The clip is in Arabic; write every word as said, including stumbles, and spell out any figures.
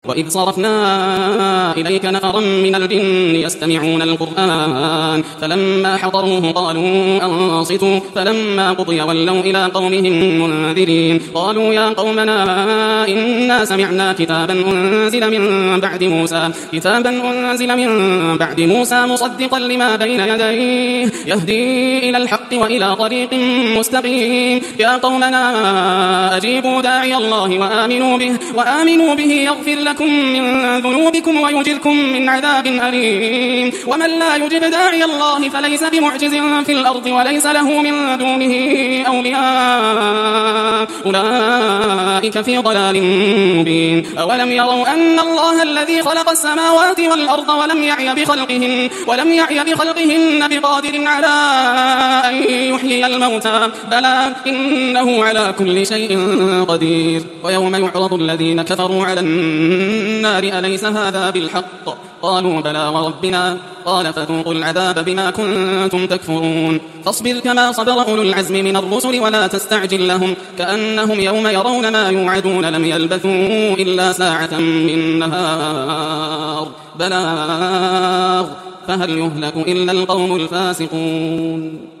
وإذ صرفنا إليك نفرا من الجن يستمعون القرآن فلما حضروه قالوا أنصتوا فلما قضي ولوا إلى قومهم منذرين قالوا يا قومنا إنا سمعنا كتابا أنزل من بعد موسى كتابا أنزل من بعد موسى مصدقا لما بين يديه يهدي إلى الحق وإلى طريق مستقيم يا قومنا أجيبوا داعي الله وآمنوا به وآمنوا به يغفر لكم من ذنوبكم ويجركم من عذاب أليم ومن لا يجب داعي الله فليس بمعجز في الأرض وليس له من دونه أولياء أولئك في ضلال مبين أولم يروا أن الله الذي خلق السماوات والأرض ولم يعي بخلقهن ولم يعي بخلقهن بقادر على أن يحيي الموتى بلى إنه على كل شيء قدير ويوم يعرض الذين كفروا على النار أليس هذا بالحق قالوا بلى وربنا قال فذوقوا العذاب بما كنتم تكفرون فاصبر كما صبر أولو العزم من الرسل ولا تستعجل لهم كأنهم يوم يرون ما يوعدون لم يلبثوا إلا ساعة من نهار بلاغ فهل يهلك إلا القوم الفاسقون